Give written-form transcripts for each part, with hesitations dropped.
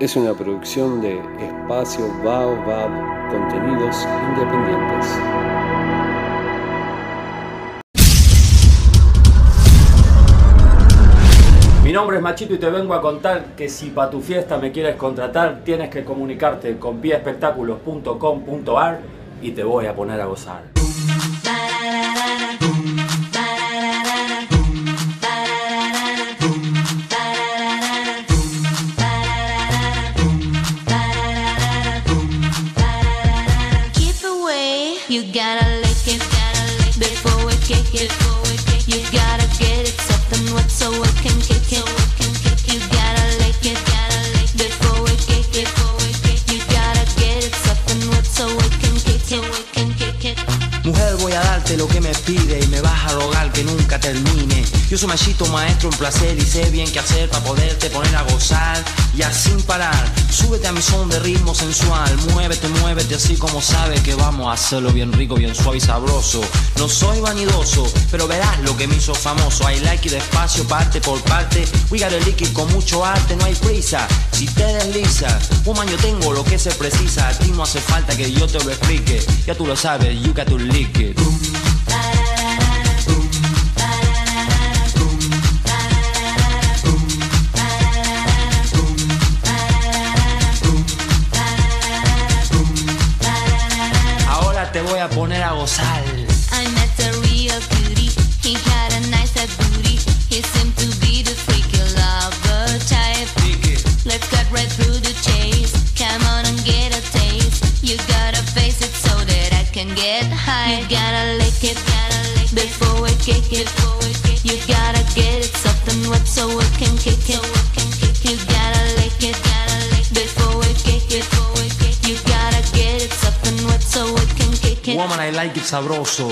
es una producción de Espacio Baobab, contenidos independientes. Mi nombre es Machito y te vengo a contar que si para tu fiesta me quieres contratar, tienes que comunicarte con piespectáculos.com.ar y te voy a poner a gozar. You gotta lick it, before we kick it. You gotta get it, something wet so we can kick it. You gotta lick it, before we kick it. You gotta get it, something wet so we can kick it. Mujer, voy a darte lo que me pide y me vas a rogar que nunca termine. Yo soy Machito, maestro en placer y sé bien qué hacer para poderte poner a gozar. Y así sin parar, súbete a mi son de ritmo sensual. Muévete, muévete así como sabes que vamos a hacerlo bien rico, bien suave y sabroso. No soy vanidoso, pero verás lo que me hizo famoso. I like it despacio, parte por parte. We got a lick it con mucho arte, no hay prisa. Si te deslizas, woman, yo tengo lo que se precisa. A ti no hace falta que yo te lo explique. Ya tú lo sabes, you got to lick it. Te voy a poner a gozar. I met a real cutie. He had a nice head booty. He seemed to be the freaky lover type. Let's cut right through the chase. Come on and get a taste. You gotta face it so that I can get high. You gotta lick it, before we kick it. You gotta get it, something wet so we can kick it. You gotta lick it, before we kick it. You gotta get it, something wet so we can kick it. Woman, I like it sabroso.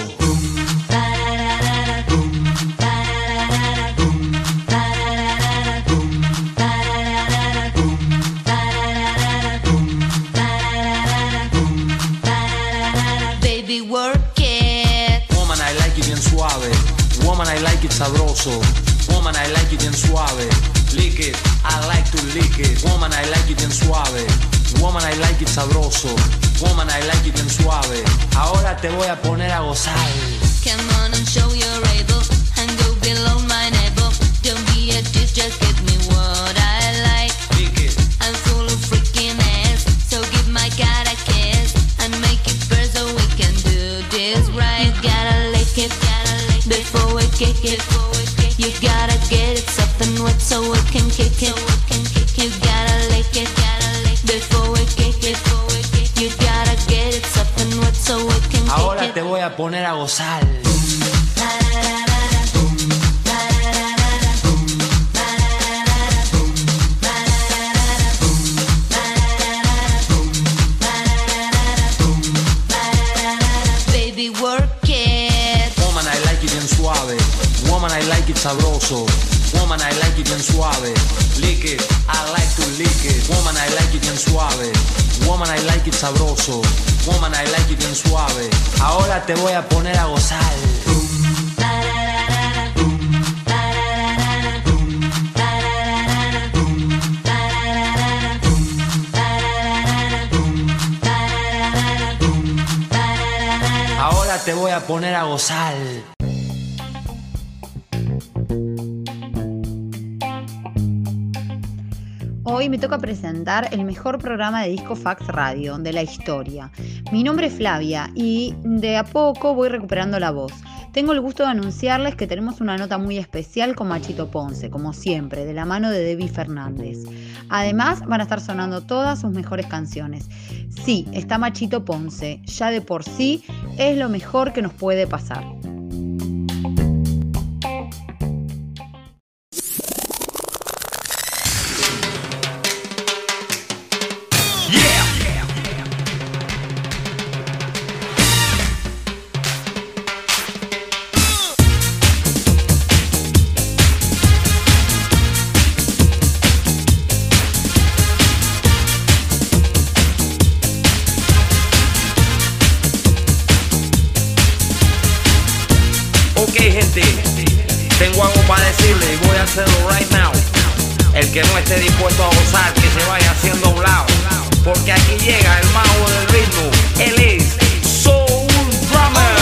Baby, work it. Woman, I like it bien suave. Woman, I like it sabroso. Woman, I like it bien suave. Lick it, I like to lick it. Woman, I like it bien suave. Woman, I like it sabroso. Woman, I like it bien suave. Ahora te voy a poner a gozar. Come on and show you're able, and go below my navel. Don't be a dish, just give me what I like. Lick it. I'm full of freaking ass, so give my God a kiss and make it burst so we can do this right. You gotta lick it, before we kick it. You gotta get it, something wet so we can kick it. You gotta lick it, before we kick it. You gotta get it, something wet so we can kick it. Ahora te voy a poner a gozar. Baby, work it. Woman, I like it bien suave. Woman, I like it sabroso. Woman, I like it bien suave. Lick it, I like to lick it. Woman, I like it bien suave. Woman, I like it sabroso. Woman, I like it bien suave. Ahora te voy a poner a gozar. Ahora te voy a poner a gozar. Hoy me toca presentar el mejor programa de Disco Fax Radio de la historia. Mi nombre es Flavia y de a poco voy recuperando la voz. Tengo el gusto de anunciarles que tenemos una nota muy especial con Machito Ponce, como siempre, de la mano de Debbie Fernández. Además, van a estar sonando todas sus mejores canciones. Sí, está Machito Ponce, ya de por sí es lo mejor que nos puede pasar. Tengo algo para decirle y voy a hacerlo right now. El que no esté dispuesto a gozar, que se vaya haciendo a un lado. Porque aquí llega el mago del ritmo. Él es Soul Drummer.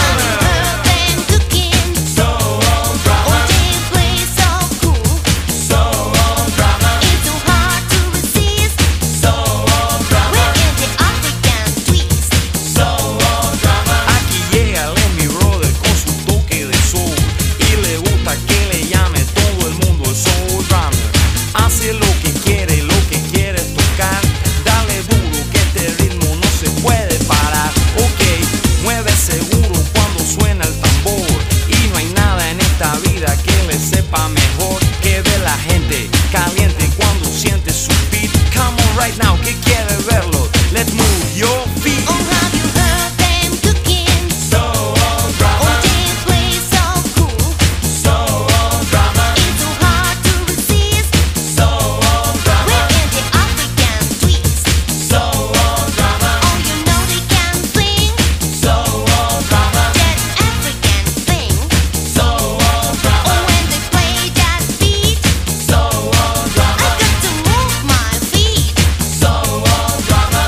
Sepa mejor que ve la gente caliente cuando siente su beat. Come on right now, que quiere verlo. Let's move your feet. Oh, have you heard them cooking? Soul Drummer. Oh, they play so cool. Soul Drummer. It's so hard to resist. Soul Drummer. We're in the African twist. Soul Drummer. Oh, you know they can sing. Soul Drummer. That African thing. Soul Drummer. Oh, when they play that beat. Soul Drummer. I got to move my feet. Soul Drummer.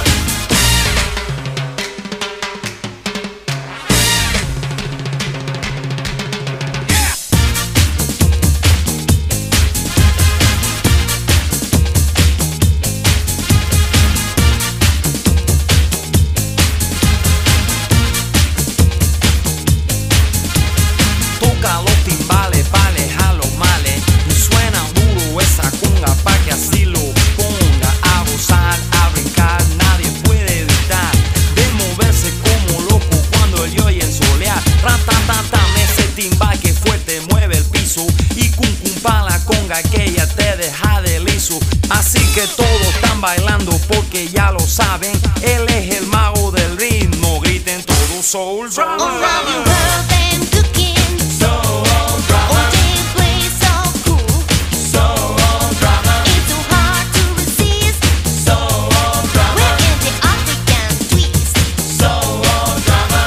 Toca los timbales pa' alejar los males. Y suena duro esa conga pa' que así lo ponga. A gozar, a brincar, nadie puede evitar de moverse como loco cuando el oye ensolear. Ratatatam, ese timbal que fuerte mueve el piso. Y cum cum pa' la conga que ya te deja de liso. Así que todos están bailando porque ya lo saben. Él es el mago del ritmo. Griten todos Soul Drummer. Oh, have you heard them cooking? Soul Drummer. Oh, they play so cool. Soul Drummer. It's so hard to resist. Soul Drummer. We're in the African twist. Soul Drummer.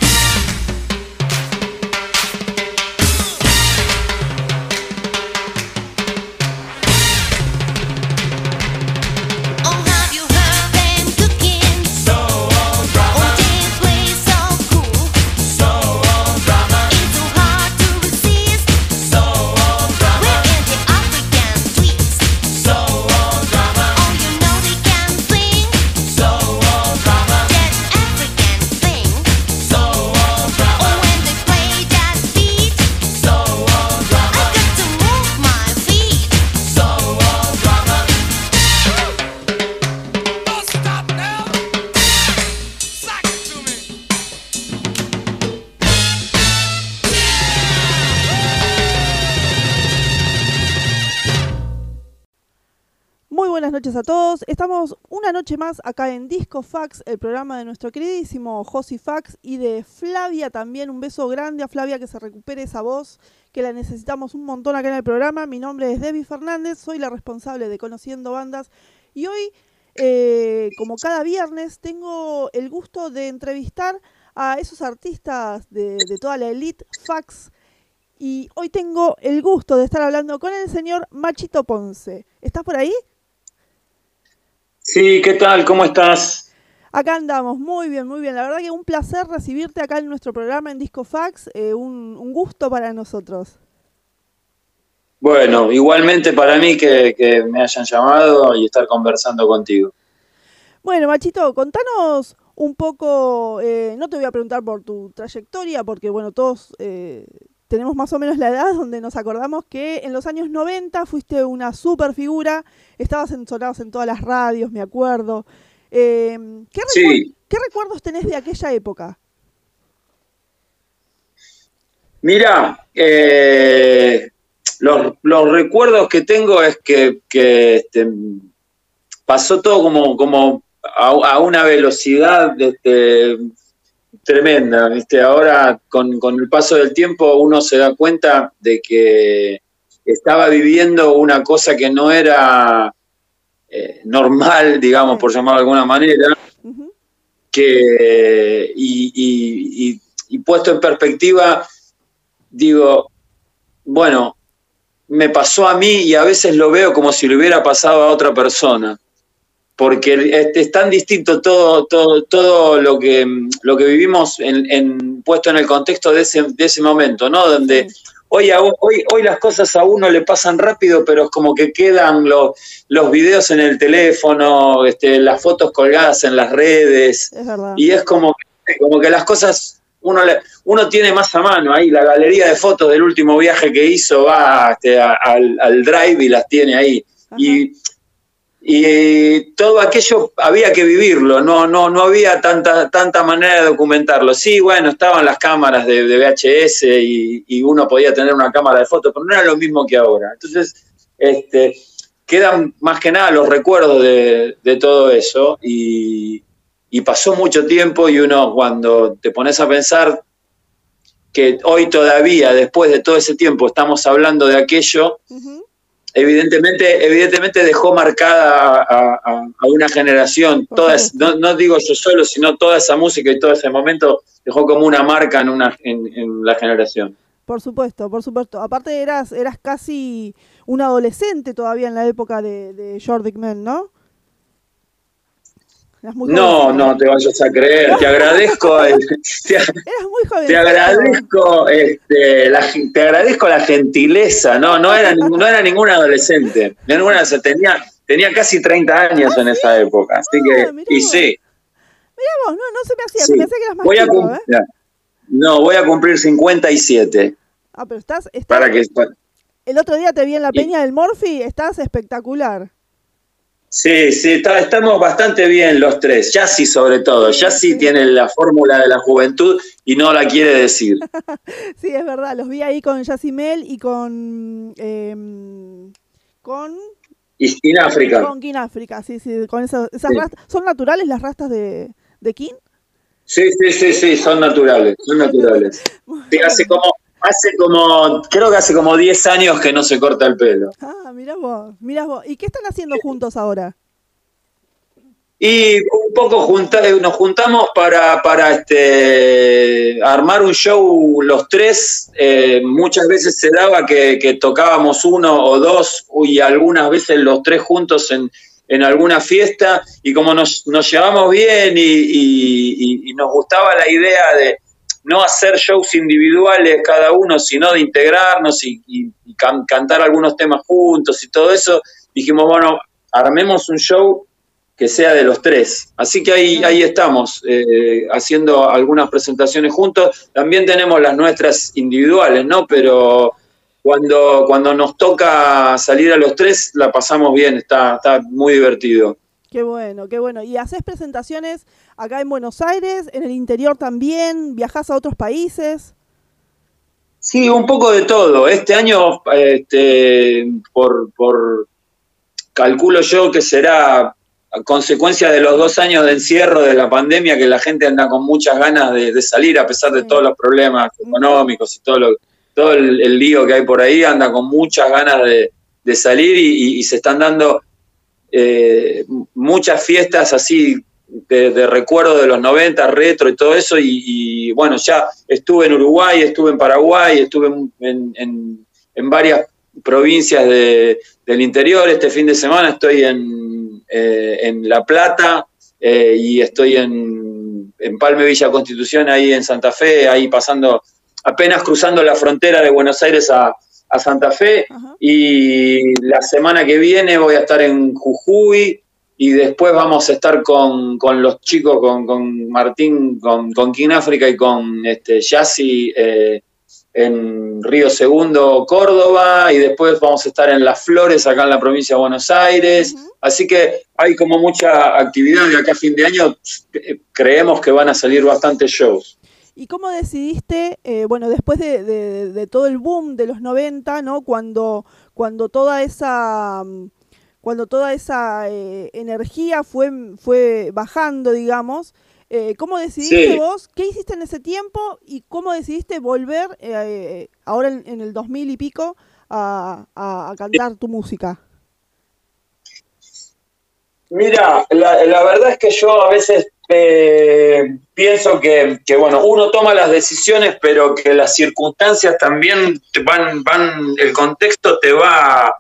Oh, have you heard them cooking? Soul Drummer. Oh, they play so cool. Soul Drummer. It's so hard to resist. Soul Drummer. We're in the African twist. Soul Drummer. Oh, you know they can sing. Soul Drummer. That African thing. Soul Drummer. Oh, when they play that beat. Soul Drummer. I got to move my feet. Soul Drummer. Stop now. Sack it to me. Muy buenas noches a todos. Estamos una noche más acá en Disco Fax, el programa de nuestro queridísimo Josi Fax y de Flavia también. Un beso grande a Flavia, que se recupere esa voz, que la necesitamos un montón acá en el programa. Mi nombre es Debbie Fernández, soy la responsable de Conociendo Bandas y hoy, como cada viernes, tengo el gusto de entrevistar a esos artistas de toda la elite Fax. Y hoy tengo el gusto de estar hablando con el señor Machito Ponce. ¿Estás por ahí? Sí, ¿qué tal? ¿Cómo estás? Acá andamos, muy bien, muy bien. La verdad que un placer recibirte acá en nuestro programa en Disco Fax, un gusto para nosotros. Bueno, igualmente para mí que me hayan llamado y estar conversando contigo. Bueno, Machito, contanos un poco, no te voy a preguntar por tu trayectoria, porque bueno, todos tenemos más o menos la edad donde nos acordamos que en los años 90 fuiste una super figura, estabas sonados en todas las radios, me acuerdo. Sí. ¿Qué recuerdos tenés de aquella época? Mira, los recuerdos que tengo es que pasó todo como a una velocidad tremenda, ¿viste? Ahora, con el paso del tiempo, uno se da cuenta de que estaba viviendo una cosa que no era normal, digamos, por llamarlo de alguna manera, y puesto en perspectiva, digo, bueno, me pasó a mí y a veces lo veo como si le hubiera pasado a otra persona. Porque es tan distinto todo lo que vivimos puesto en el contexto de ese momento, ¿no? Donde hoy las cosas a uno le pasan rápido, pero es como que quedan los videos en el teléfono, las fotos colgadas en las redes. Es verdad. Y es como que las cosas uno tiene más a mano ahí. La galería de fotos del último viaje que hizo va al Drive y las tiene ahí. Ajá. Y todo aquello había que vivirlo, no había tanta manera de documentarlo. Sí, bueno, estaban las cámaras de VHS y uno podía tener una cámara de fotos, pero no era lo mismo que ahora. Entonces, quedan más que nada los recuerdos de todo eso y pasó mucho tiempo y uno cuando te pones a pensar que hoy todavía, después de todo ese tiempo, estamos hablando de aquello, evidentemente dejó marcada a una generación. No digo yo solo, sino toda esa música y todo ese momento dejó como una marca en la generación. Por supuesto. Aparte eras casi un adolescente todavía en la época de Jordi Mel, ¿no? No te vayas a creer, te agradezco. Eras muy joven. Te agradezco la gentileza. No era ningún adolescente. Tenía casi 30 años en esa época. Así que, y sí. Mirá vos, no se me hacía, Sí. se me hacía que eras más chico, voy a cumplir 57. Pero estás Para que, el otro día te vi en la Peña del Morphy, estás espectacular. sí, estamos bastante bien los tres. Yassi sobre todo. Yassi tiene la fórmula de la juventud y no la quiere decir. Sí, es verdad, los vi ahí con Yassimel y con Y Kin África. Con Kin África, sí, con esas rastas. ¿Son naturales las rastas de Kin? Sí, son naturales. Creo que hace como 10 años que no se corta el pelo. Ah, mirá vos. ¿Y qué están haciendo juntos ahora? Y un poco nos juntamos para armar un show los tres. Muchas veces se daba que tocábamos uno o dos y algunas veces los tres juntos en alguna fiesta, y como nos llevamos bien y nos gustaba la idea de no hacer shows individuales cada uno, sino de integrarnos y cantar algunos temas juntos y todo eso, dijimos, bueno, armemos un show que sea de los tres. Así que ahí estamos, haciendo algunas presentaciones juntos. También tenemos las nuestras individuales, ¿no? Pero cuando nos toca salir a los tres, la pasamos bien, está muy divertido. Qué bueno. ¿Y haces presentaciones acá en Buenos Aires, en el interior también? ¿Viajás a otros países? Sí, un poco de todo. Este año, por calculo yo que será a consecuencia de los 2 años de encierro de la pandemia, que la gente anda con muchas ganas de salir, a pesar de todos los problemas económicos y todo el lío que hay por ahí, anda con muchas ganas de salir y se están dando muchas fiestas así de recuerdo de los 90, retro y todo eso, y bueno, ya estuve en Uruguay, estuve en Paraguay, estuve en varias provincias del interior. Este fin de semana estoy en La Plata, y estoy en Palme, Villa Constitución, ahí en Santa Fe, ahí apenas cruzando la frontera de Buenos Aires a Santa Fe. Ajá. Y la semana que viene voy a estar en Jujuy, y después vamos a estar con los chicos, con Martín, con Kin África y con Yassi, en Río Segundo, Córdoba, y después vamos a estar en Las Flores, acá en la provincia de Buenos Aires. Así que hay como mucha actividad, y acá a fin de año creemos que van a salir bastantes shows. ¿Y cómo decidiste, después de todo el boom de los 90, ¿no? Cuando toda esa energía fue bajando, digamos, ¿cómo decidiste vos? ¿Qué hiciste en ese tiempo? ¿Y cómo decidiste volver ahora en el 2000 y pico a cantar tu música? Mira, la verdad es que yo a veces pienso que, bueno, uno toma las decisiones, pero que las circunstancias también el contexto te va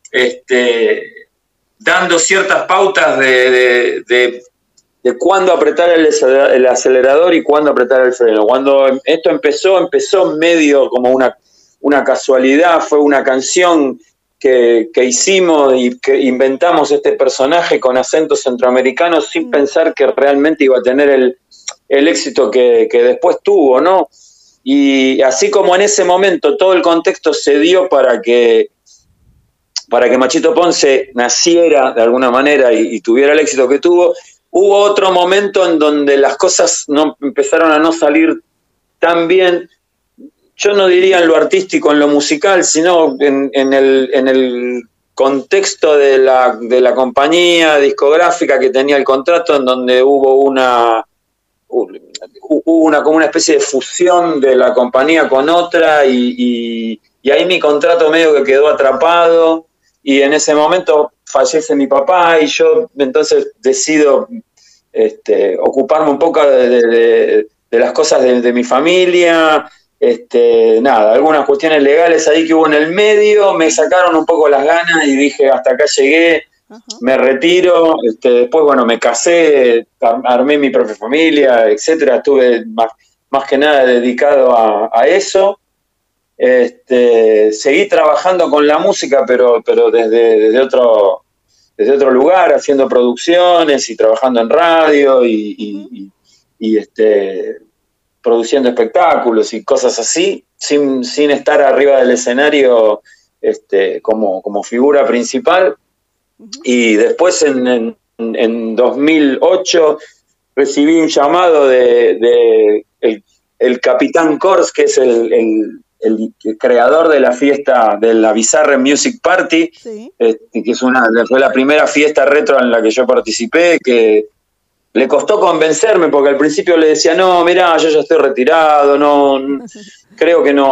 dando ciertas pautas de cuándo apretar el acelerador y cuándo apretar el freno. Cuando esto empezó medio como una casualidad, fue una canción que hicimos y que inventamos este personaje con acento centroamericano sin pensar que realmente iba a tener el éxito que después tuvo, ¿no? Y así como en ese momento todo el contexto se dio para que Machito Ponce naciera de alguna manera y tuviera el éxito que tuvo, hubo otro momento en donde las cosas empezaron a no salir tan bien. Yo no diría en lo artístico, en lo musical, sino en el contexto de la compañía discográfica que tenía el contrato, en donde hubo como una especie de fusión de la compañía con otra y ahí mi contrato medio que quedó atrapado y en ese momento fallece mi papá y yo entonces decido ocuparme un poco de las cosas de mi familia. Nada, algunas cuestiones legales ahí que hubo en el medio, me sacaron un poco las ganas y dije, hasta acá llegué, me retiro. Después, bueno, me casé, armé mi propia familia, etcétera. Estuve más que nada dedicado a eso. Seguí trabajando con la música, pero desde otro lugar, haciendo producciones y trabajando en radio y produciendo espectáculos y cosas así, sin estar arriba del escenario como figura principal. Y después en 2008 recibí un llamado de el Capitán Kors, que es el creador de la fiesta de la Bizarre Music Party, sí. Que fue la primera fiesta retro en la que yo participé, que le costó convencerme porque al principio le decía, no, mirá, yo ya estoy retirado, creo que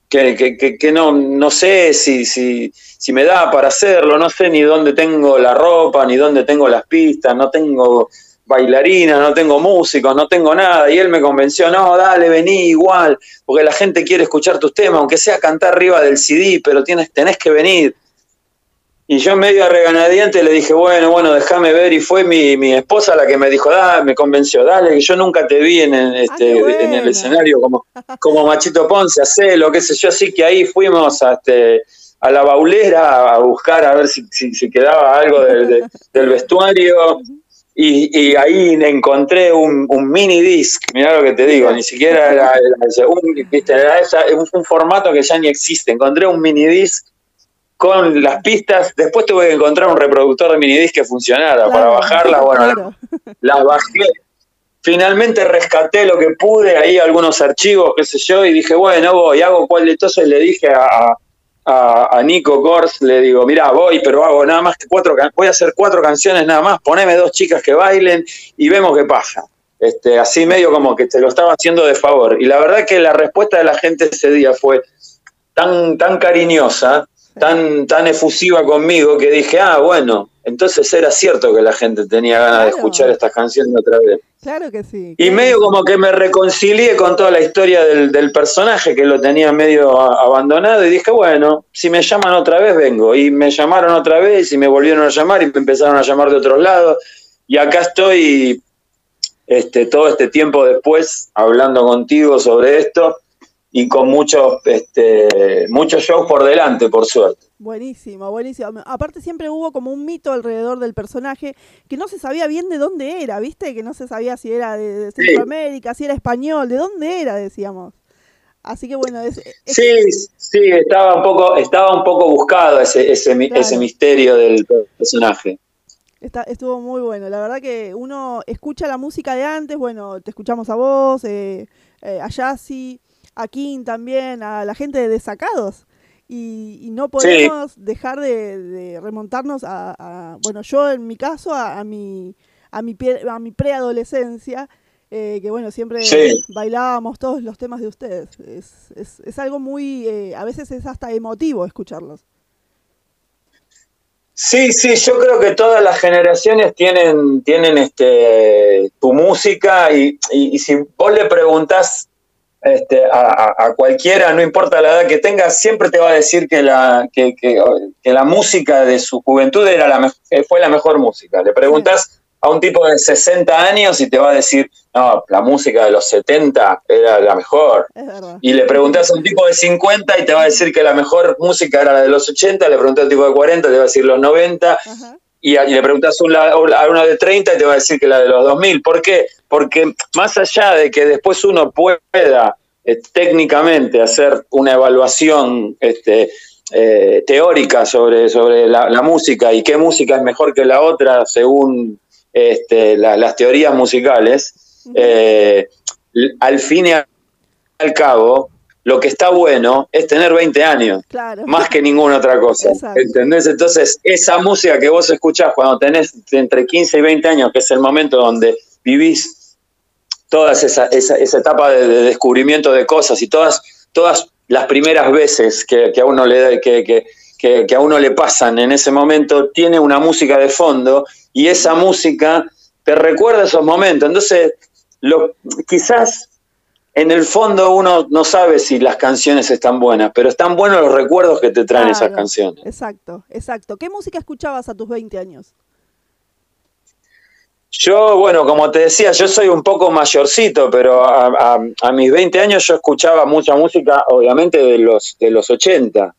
no sé si me da para hacerlo, no sé ni dónde tengo la ropa, ni dónde tengo las pistas, no tengo bailarinas, no tengo músicos, no tengo nada, y él me convenció, no, dale, vení igual, porque la gente quiere escuchar tus temas, aunque sea cantar arriba del CD, pero tenés que venir. Y yo medio a regañadientes le dije, bueno, déjame ver, y fue mi esposa la que me dijo, me convenció, dale, que yo nunca te vi en el escenario como Machito Ponce, hacelo, qué sé yo, así que ahí fuimos a la baulera a buscar a ver si quedaba algo del vestuario, y ahí encontré un mini disc, mirá lo que te digo, ni siquiera era un formato que ya ni existe, encontré un mini disc con las pistas. Después tuve que encontrar un reproductor de minidisc que funcionara para bajarlas. Bueno, las bajé. Finalmente rescaté lo que pude, ahí algunos archivos, qué sé yo, y dije, hago cuál de todos. Le dije a Nico Kors, le digo, mirá, pero hago nada más que voy a hacer 4 canciones nada más, poneme 2 chicas que bailen y vemos qué pasa. Así medio como que te lo estaba haciendo de favor. Y la verdad que la respuesta de la gente ese día fue tan cariñosa, tan efusiva conmigo, que dije, entonces era cierto que la gente tenía ganas de escuchar estas canciones otra vez. Claro que sí. Y medio como que me reconcilié con toda la historia del personaje, que lo tenía medio abandonado, y dije, si me llaman otra vez, vengo. Y me llamaron otra vez, y me volvieron a llamar, y me empezaron a llamar de otros lados, y acá estoy todo este tiempo después, hablando contigo sobre esto, y con muchos shows por delante, por suerte. Buenísimo, buenísimo. Aparte siempre hubo como un mito alrededor del personaje que no se sabía bien de dónde era, ¿viste? Que no se sabía si era de Centroamérica, si era español, de dónde era, decíamos. Así que Sí, estaba un poco buscado ese misterio del personaje. Estuvo muy bueno. La verdad que uno escucha la música de antes, te escuchamos a vos, a Yassi, a King también, a la gente de Desacados, y no podemos dejar de remontarnos yo en mi caso a mi preadolescencia, que siempre bailábamos todos los temas de ustedes. Es algo muy, a veces es hasta emotivo escucharlos. Sí, sí, yo creo que todas las generaciones tienen tu música y si vos le preguntás a cualquiera, no importa la edad que tenga, siempre te va a decir que la música de su juventud fue la mejor música. Le preguntás a un tipo de 60 años y te va a decir, no, la música de los 70 era la mejor. Es verdad. Y le preguntás a un tipo de 50 y te va a decir que la mejor música era la de los 80, le preguntás a un tipo de 40 y te va a decir los 90. Ajá. Y le preguntás a uno de 30 y te va a decir que la de los 2000. ¿Por qué? Porque más allá de que después uno pueda técnicamente hacer una evaluación teórica sobre la música y qué música es mejor que la otra según las teorías musicales, al fin y al cabo, lo que está bueno es tener 20 años, Claro. más que ninguna otra cosa. Exacto. ¿Entendés? Entonces, esa música que vos escuchás cuando tenés entre 15 y 20 años, que es el momento donde vivís toda esa etapa de descubrimiento de cosas y todas las primeras veces que a uno que a uno le pasan en ese momento, tiene una música de fondo y esa música te recuerda esos momentos. Entonces, quizás en el fondo uno no sabe si las canciones están buenas, pero están buenos los recuerdos que te traen esas canciones. Exacto, exacto. ¿Qué música escuchabas a tus 20 años? Yo, bueno, como te decía, yo soy un poco mayorcito, pero a mis 20 años yo escuchaba mucha música, obviamente, de los 80.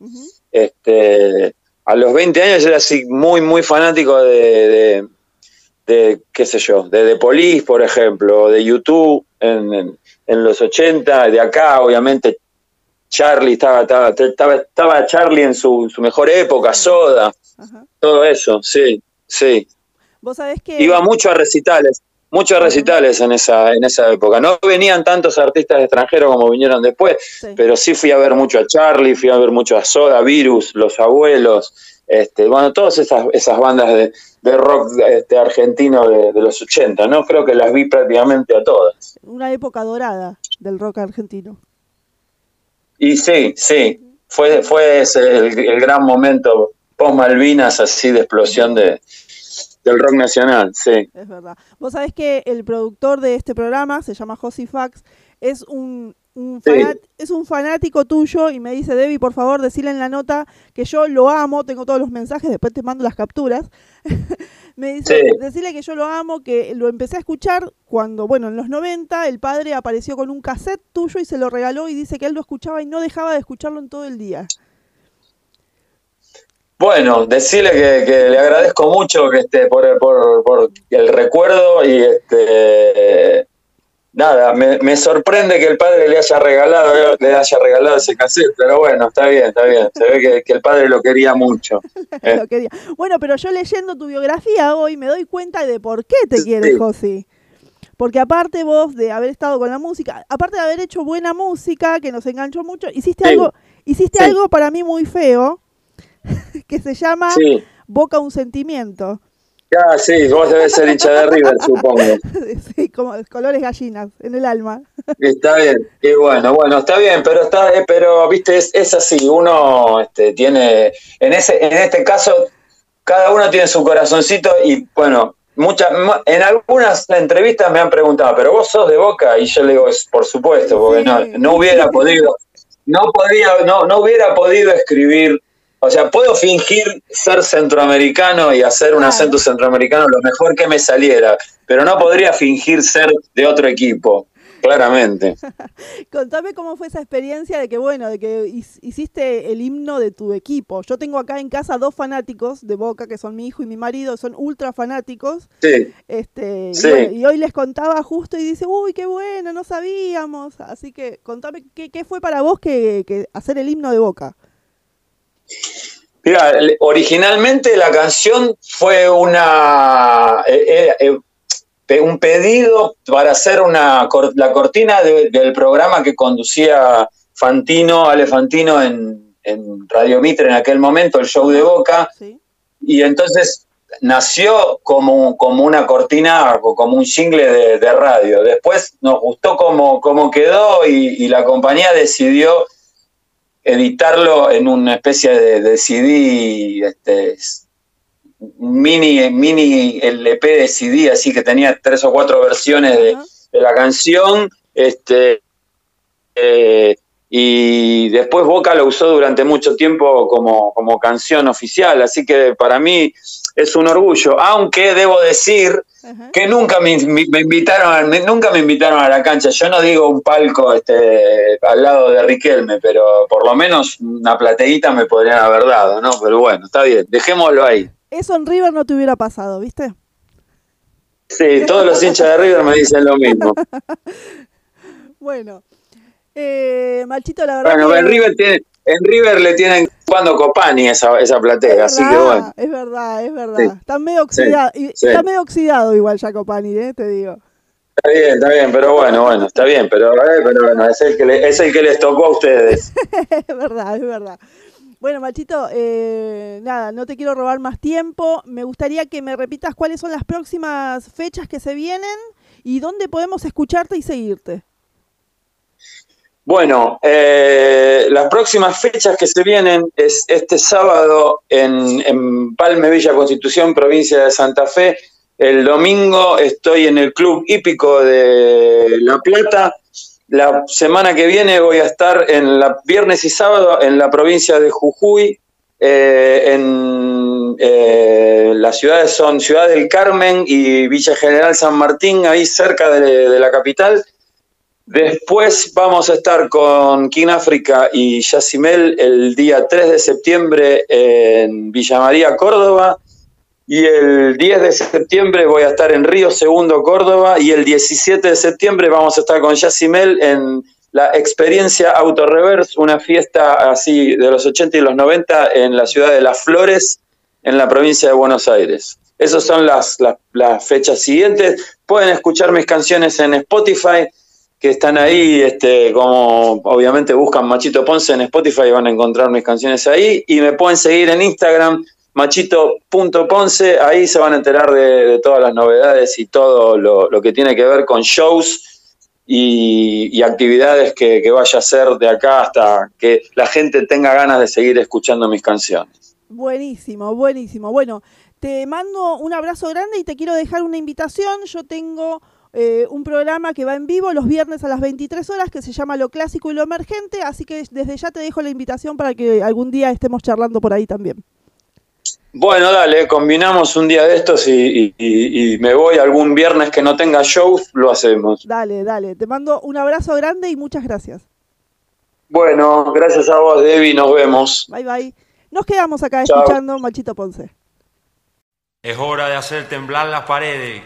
A los 20 años yo era así muy, muy fanático de qué sé yo, de The Police, por ejemplo, de U2 en los 80, de acá, obviamente, Charlie, estaba Charlie en su mejor época, Soda, Ajá. todo eso, sí, sí. Vos sabés que... Iba mucho a recitales en esa época. No venían tantos artistas extranjeros como vinieron después, pero sí fui a ver mucho a Charlie, fui a ver mucho a Soda, Virus, Los Abuelos, bueno, todas esas bandas de rock argentino de los 80, ¿no? Creo que las vi prácticamente a todas. Una época dorada del rock argentino. Y sí, fue ese el gran momento post Malvinas, así de explosión del rock nacional, sí. Es verdad. Vos sabés que el productor de este programa se llama Josi Fax, es un fanático tuyo y me dice, Debbie, por favor, decile en la nota que yo lo amo, tengo todos los mensajes, después te mando las capturas. Me dice, decile que yo lo amo, que lo empecé a escuchar cuando, bueno, en los 90 el padre apareció con un cassette tuyo y se lo regaló y dice que él lo escuchaba y no dejaba de escucharlo en todo el día. Bueno, decirle que le agradezco mucho por el recuerdo y nada, me sorprende que el padre le haya regalado ese cassette, pero bueno, está bien, se ve que el padre lo quería mucho. Lo quería. Bueno, pero yo leyendo tu biografía hoy me doy cuenta de por qué te quiere Josi. Porque aparte vos de haber estado con la música, aparte de haber hecho buena música que nos enganchó mucho, hiciste algo para mí muy feo, que se llama Boca un sentimiento. Ah, sí, vos debes ser hincha de River, supongo. Sí, como colores gallinas en el alma. Está bien, y bueno, está bien, pero viste, es así, uno tiene, en este caso, cada uno tiene su corazoncito y bueno, en algunas entrevistas me han preguntado, pero vos sos de Boca, y yo le digo, por supuesto, porque no hubiera podido escribir. O sea, puedo fingir ser centroamericano y hacer un acento centroamericano lo mejor que me saliera, pero no podría fingir ser de otro equipo, claramente. Contame cómo fue esa experiencia de que hiciste el himno de tu equipo. Yo tengo acá en casa 2 fanáticos de Boca, que son mi hijo y mi marido, son ultra fanáticos. Sí. Y hoy les contaba justo y dice, uy, qué bueno, no sabíamos. Así que contame qué fue para vos que hacer el himno de Boca. Mira, originalmente la canción fue un pedido para hacer la cortina del programa que conducía Ale Fantino en Radio Mitre en aquel momento, el show de Boca, y entonces nació como una cortina, como un jingle de radio. Después nos gustó cómo quedó y la compañía decidió editarlo en una especie de CD un mini LP de CD, así que tenía 3 o 4 versiones de la canción. Y después Boca lo usó durante mucho tiempo como canción oficial, así que para mí es un orgullo, aunque debo decir que nunca me invitaron a la cancha. Yo no digo un palco al lado de Riquelme, pero por lo menos una plateíta me podrían haber dado, ¿no? Pero bueno, está bien, dejémoslo ahí. Eso en River no te hubiera pasado, ¿viste? Sí, todos los hinchas de River me dicen lo mismo. Bueno, Machito, la verdad. Bueno, que... en River le tienen jugando Copani esa platea, verdad, así que bueno. Es verdad. Sí. Está medio oxidado, está medio oxidado igual ya Copani, te digo. Está bien, pero bueno, está bien, pero bueno, es el que les tocó a ustedes. Es verdad. Bueno, Machito, nada, no te quiero robar más tiempo. Me gustaría que me repitas cuáles son las próximas fechas que se vienen y dónde podemos escucharte y seguirte. Bueno, las próximas fechas que se vienen es este sábado en Palme, Villa Constitución, provincia de Santa Fe. El domingo estoy en el Club Hípico de La Plata. La semana que viene voy a estar viernes y sábado en la provincia de Jujuy. Las ciudades son Ciudad del Carmen y Villa General San Martín, ahí cerca de la capital. Después vamos a estar con King África y Yacimel el día 3 de septiembre en Villa María, Córdoba. Y el 10 de septiembre voy a estar en Río Segundo, Córdoba. Y el 17 de septiembre vamos a estar con Yacimel en la Experiencia Autoreverse, una fiesta así de los 80 y los 90 en la ciudad de Las Flores, en la provincia de Buenos Aires. Esas son las fechas siguientes. Pueden escuchar mis canciones en Spotify, que están ahí, como obviamente buscan Machito Ponce en Spotify y van a encontrar mis canciones ahí. Y me pueden seguir en Instagram, machito.ponce, ahí se van a enterar de todas las novedades y todo lo que tiene que ver con shows y actividades que vaya a hacer de acá hasta que la gente tenga ganas de seguir escuchando mis canciones. Buenísimo. Bueno, te mando un abrazo grande y te quiero dejar una invitación. Yo tengo un programa que va en vivo los viernes a las 23 horas que se llama Lo Clásico y Lo Emergente, así que desde ya te dejo la invitación para que algún día estemos charlando por ahí también. Bueno, dale, combinamos un día de estos y me voy algún viernes que no tenga shows, lo hacemos. Dale, te mando un abrazo grande y muchas gracias. Bueno, gracias a vos, Debbie, nos vemos. Bye. Nos quedamos acá Chao. Escuchando Machito Ponce. Es hora de hacer temblar las paredes.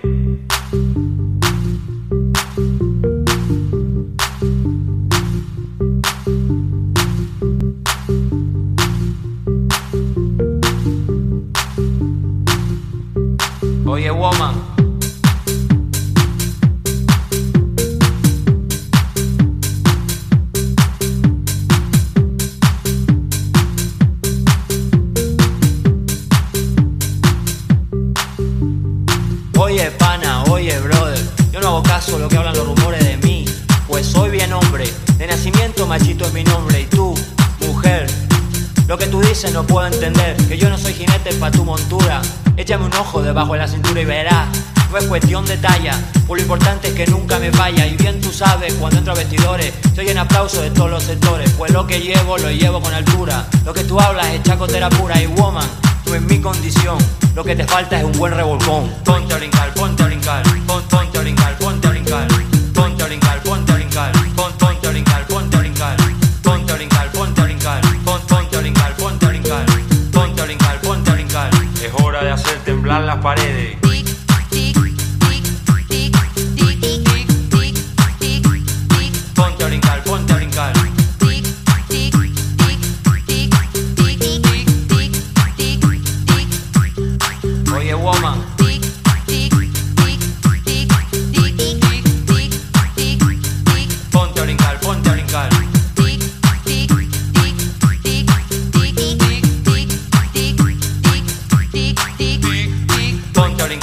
Oye, woman. Oye, pana, oye, brother. Yo no hago caso a lo que hablan los rumores de mí. Pues soy bien hombre. De nacimiento, Machito es mi nombre. Y tú, mujer, lo que tú dices no puedo entender. Que yo no soy jinete pa' tu montura. Échame un ojo debajo de la cintura y verás. No es cuestión de talla, por lo importante es que nunca me falla. Y bien tú sabes, cuando entro a vestidores soy en aplauso de todos los sectores. Pues lo que llevo, lo llevo con altura. Lo que tú hablas es chacotera pura. Y woman, tú en mi condición, lo que te falta es un buen revolcón. Ponte a brincar, ponte a brincar. Ponte a brincar, ponte a brincar. Ponte a brincar, ponte a brincar. Ponte a brincar, ponte a brincar. Ponte a brincar, ponte a brincar. Ponte a brincar, ponte a brincar. Ponte a brincar, ponte a brincar. Es hora de hacer temblar las paredes. Ponte a brincar, ponte a brincar. Oye, woman. Ponte a brincar, ponte a brincar. Ponte a brincar.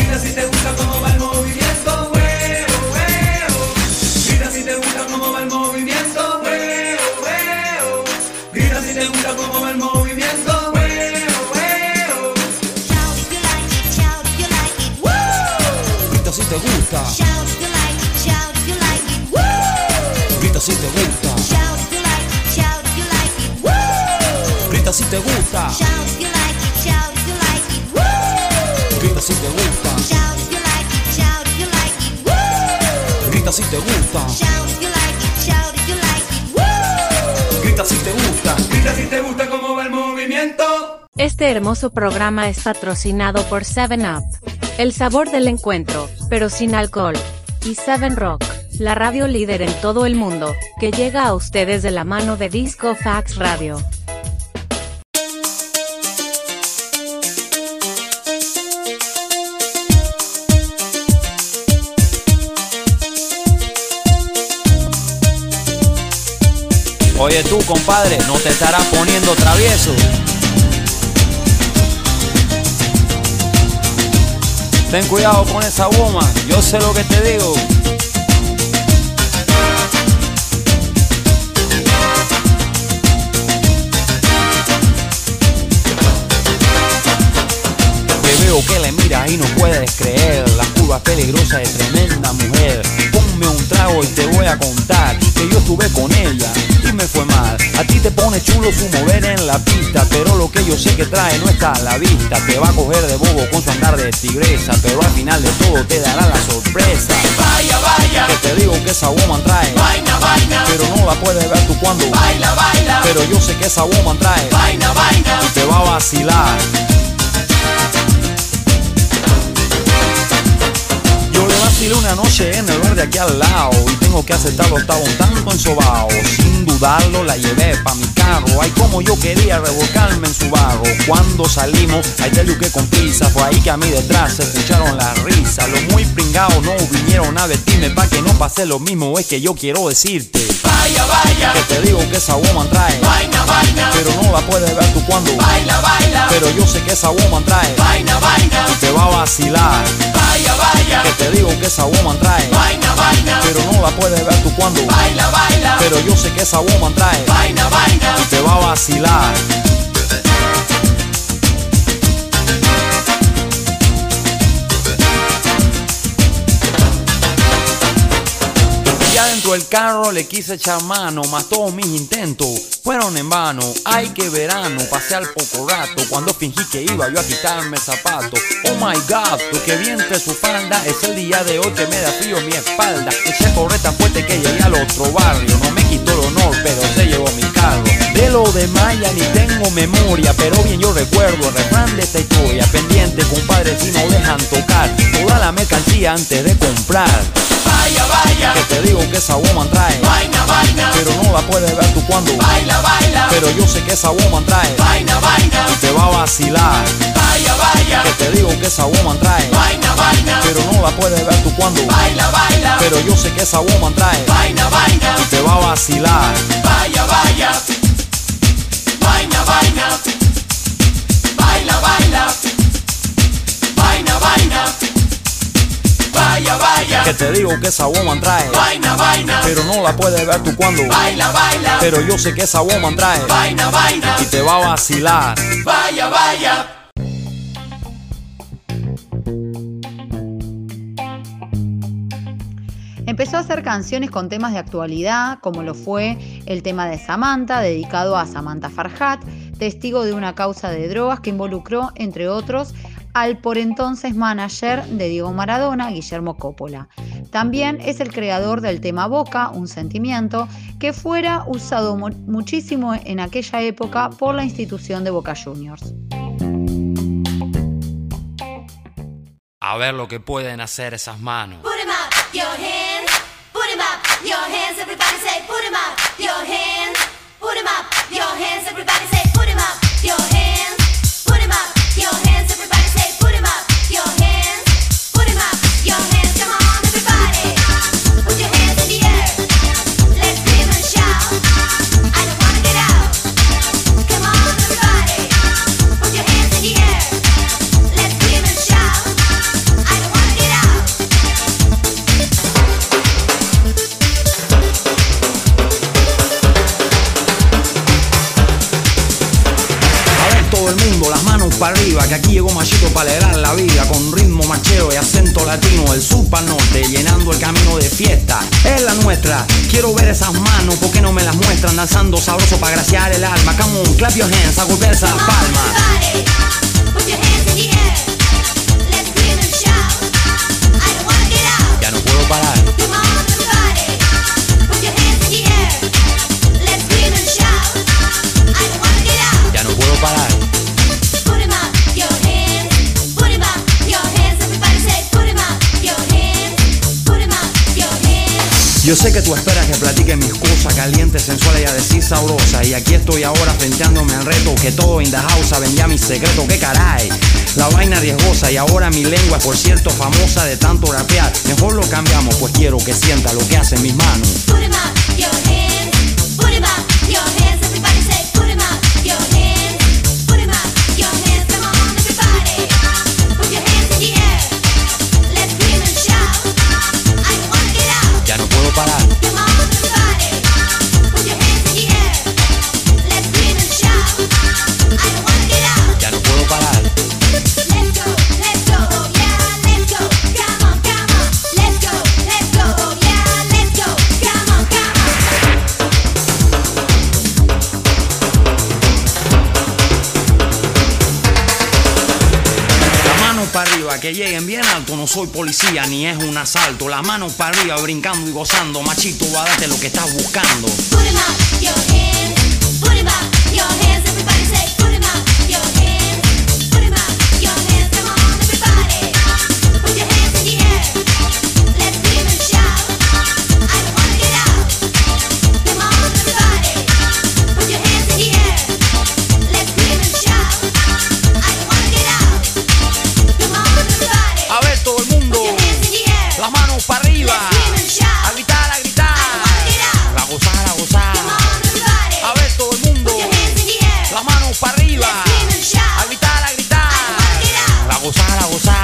te gusta. Shout if you like it, shout if you like it. Woo! Grita si te gusta. Shout if you like it, shout if you like it. Woo! Grita si te gusta. Shout if you like it, shout if you like it. Woo! Grita si te gusta. Shout if you like it, shout if you like it. Woo! Grita si te gusta. Shout if you like it, shout if you like it. Woo! Grita si te gusta. Grita si te gusta cómo va el movimiento. Este hermoso programa es patrocinado por 7up, el sabor del encuentro, pero sin alcohol, y 7Rock, la radio líder en todo el mundo, que llega a ustedes de la mano de Disco Fax Radio. Oye tú, compadre, ¿no te estarás poniendo travieso? Ten cuidado con esa goma, yo sé lo que te digo. Te veo que le miras y no puedes creer la curva peligrosa de tremenda mujer. Ponme un trago y te voy a contar que yo estuve con ella y me fue mal. A ti te pone chulo su mover en la pista, pero lo que yo sé que trae no está a la vista. Te va a coger de bobo con su andar de tigresa, pero al final de todo te dará la sorpresa. Vaya, vaya, Que te digo que esa woman trae vaina, vaina, pero no la puedes ver tú cuando baila, baila, pero yo sé que esa woman trae vaina, vaina. y te va a vacilar. Yo le vacilé una noche en el bar de aquí al lado y tengo que aceptarlo, estaba un tanto ensobao. Sin dudarlo la llevé pa' mi carro, ay como yo quería revolcarme en su barro. Cuando salimos, ahí te digo que con prisa, fue ahí que a mí detrás se escucharon las risas. Los muy pringados no vinieron a vestirme pa' que no pase lo mismo, es que yo quiero decirte Vaya, vaya, que te digo que esa woman trae vaina, vaina, pero no la puedes ver tú cuando baila, baila, pero yo sé que esa woman trae vaina, vaina, y te va a vacilar. vaya, vaya, Que te digo que esa woman trae vaina, vaina, pero no la puedes ver tú cuando baila, baila, pero yo sé que esa woman trae vaina, vaina. y te va a vacilar. Ya dentro del carro le quise echar mano, mas todos mis intentos fueron en vano. Ay, qué verano, pasé al poco rato cuando fingí que iba yo a quitarme el zapato. Oh my God, lo que vi entre su falda es el día de hoy que me da frío en mi espalda. Eché a correr tan fuerte que llegué al otro barrio. No me quitó el honor, pero se llevó mi carro. De lo demás ya ni tengo memoria, pero bien yo recuerdo el refrán de esta historia. Pendiente, compadre, si no dejan tocar toda la mercancía antes de comprar. Vaya, vaya, Que te digo que esa woman trae vaina, vaina, pero no la puedes ver tú cuando baila, baila, pero yo sé que esa woman trae vaina, vaina, y te va a vacilar. vaya, vaya, Que te digo que esa woman trae vaina, vaina, pero no la puedes ver tú cuando baila, baila, pero yo sé que esa woman trae vaina, vaina, y te va a vacilar. vaya, vaya, vaina, vaina, baila, baila, vaina, vaina, vaya, vaya, Que te digo que esa woman trae vaina, vaina, pero no la puedes ver tú cuando baila, baila, pero yo sé que esa woman trae vaina, vaina, y te va a vacilar. vaya, vaya. Empezó a hacer canciones con temas de actualidad, como lo fue el tema de Samantha, dedicado a Samantha Farhat, testigo de una causa de drogas que involucró, entre otros, al por entonces manager de Diego Maradona, Guillermo Coppola. También es el creador del tema Boca, un sentimiento, que fuera usado muchísimo en aquella época por la institución de Boca Juniors. A ver lo que pueden hacer esas manos. Put 'em up, your hands. Put 'em up, your hands. Everybody say, put 'em up, your hands. Put 'em up, your hands. Everybody say, put 'em up, your hands. Put 'em up, your hands. Everybody say, put 'em up, your hands. Put 'em up, your hands. Come on, everybody. Put your hands in the air. Let's scream and shout. I don't wanna get out. Come on, everybody. Put your hands in the air. Let's scream and shout. I don't wanna get out. A ver todo el mundo, las manos para arriba, que aquí llegó Machito para alegrar la vida. Con ritmo macheo y acento latino, el sur para norte, llenando el camino de fiesta. Es la nuestra, quiero ver esas manos, ¿por qué no me las muestran? Danzando sabroso para graciar el alma. Come on, clap your hands, a golpear esas palmas. Ya no puedo parar. Ya no puedo parar. Yo sé que tú esperas que platique mis cosas calientes, sensuales y a decir sabrosas. Y aquí estoy ahora frenteándome al reto, que todo in the house saben ya mis secretos. Que caray, la vaina riesgosa. Y ahora mi lengua es por cierto famosa de tanto rapear. Mejor lo cambiamos, pues quiero que sienta lo que hacen mis manos. Ya no puedo parar. Ya no puedo parar. Para arriba, que lleguen bien alto, no soy policía ni es un asalto. Las manos para arriba, brincando y gozando. Machito, va a darte lo que estás buscando. Las manos para arriba, a gritar, a gritar, a gozar, a gozar. A ver todo el mundo, las manos para arriba, a gritar, a gritar, a gozar, a gozar.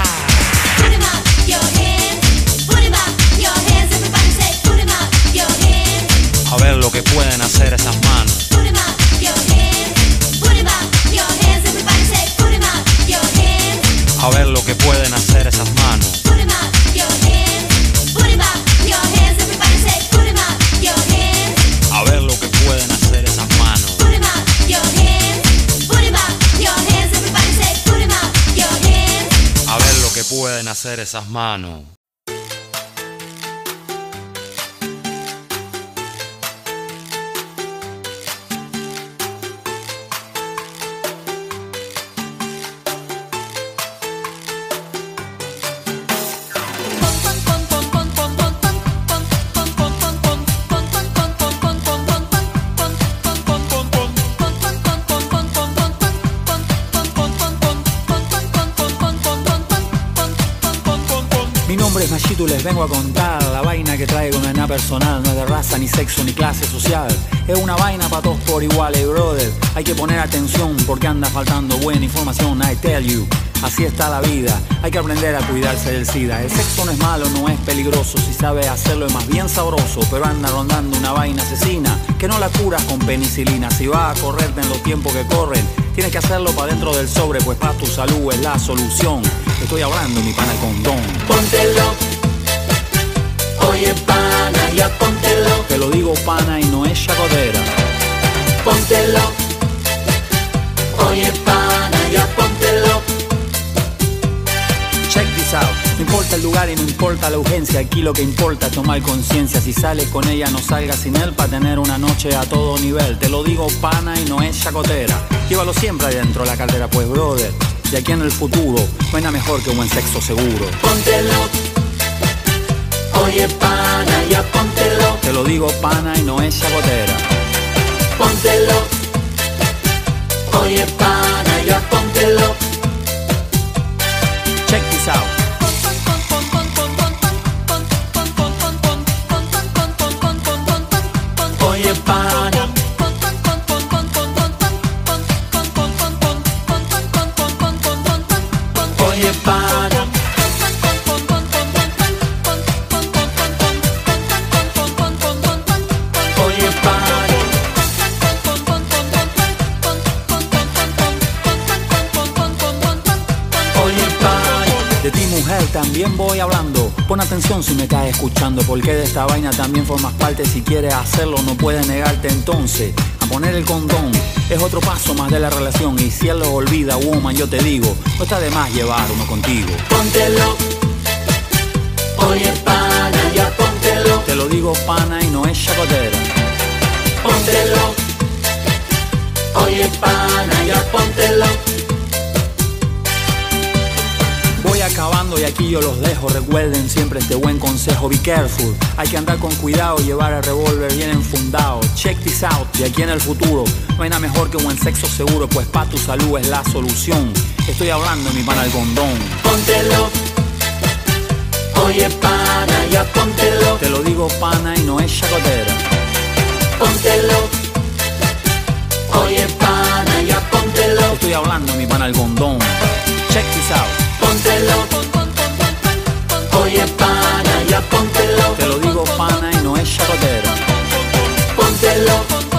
A ver lo que pueden hacer esas manos. A ver lo que pueden hacer esas manos. A ver lo que pueden hacer esas manos. A ver lo que pueden hacer esas manos. Machito, les vengo a contar la vaina que traigo, no es nada personal, no es de raza, ni sexo, ni clase social. Es una vaina para todos por igual, brother. Hay que poner atención porque anda faltando buena información, I tell you. Así está la vida, hay que aprender a cuidarse del SIDA. El sexo no es malo, no es peligroso, si sabes hacerlo es más bien sabroso. Pero anda rondando una vaina asesina, que no la curas con penicilina. Si vas a correrte en los tiempos que corren, tienes que hacerlo para dentro del sobre, pues para tu salud es la solución. Estoy hablando, mi pana, el condón. Póntelo, oye pana, ya póntelo. Te lo digo, pana, y no es chacotera. Póntelo, oye pana, ya póntelo. Check this out. No importa el lugar y no importa la urgencia, aquí lo que importa es tomar conciencia. Si sales con ella, no salgas sin él para tener una noche a todo nivel. Te lo digo, pana, y no es chacotera. Llévalo siempre adentro de la cartera, pues, brother. Y aquí en el futuro, no hay nada mejor que un buen sexo seguro. Póntelo, oye pana, ya póntelo. Te lo digo, pana, y no es chacotera. Póntelo, oye pana, ya póntelo. Check this out. Oye pana, oye pana, oye pana, oye pana. De ti mujer también voy hablando. Pon atención si me estás escuchando, porque de esta vaina también formas parte. Si quieres hacerlo no puedes negarte entonces a poner el condón. Es otro paso más de la relación, y si él lo olvida, woman, yo te digo, no está de más llevar uno contigo. Póntelo, oye pana, ya póntelo. Te lo digo pana y no es chacotera. Póntelo, oye pana, ya póntelo. Voy acabando y aquí yo los dejo. Recuerden siempre este buen consejo. Be careful, hay que andar con cuidado. Llevar el revólver bien enfundado. Check this out, de aquí en el futuro no hay nada mejor que un buen sexo seguro, pues pa' tu salud es la solución. Estoy hablando mi pana el condón. Póntelo, oye pana, ya póntelo. Te lo digo pana y no es chacotera. Póntelo, oye pana, ya póntelo. Estoy hablando mi pana el condón. Check this out. Póntelo, oye pana, ya póntelo. Te lo digo pana y no es chacotera. Póntelo,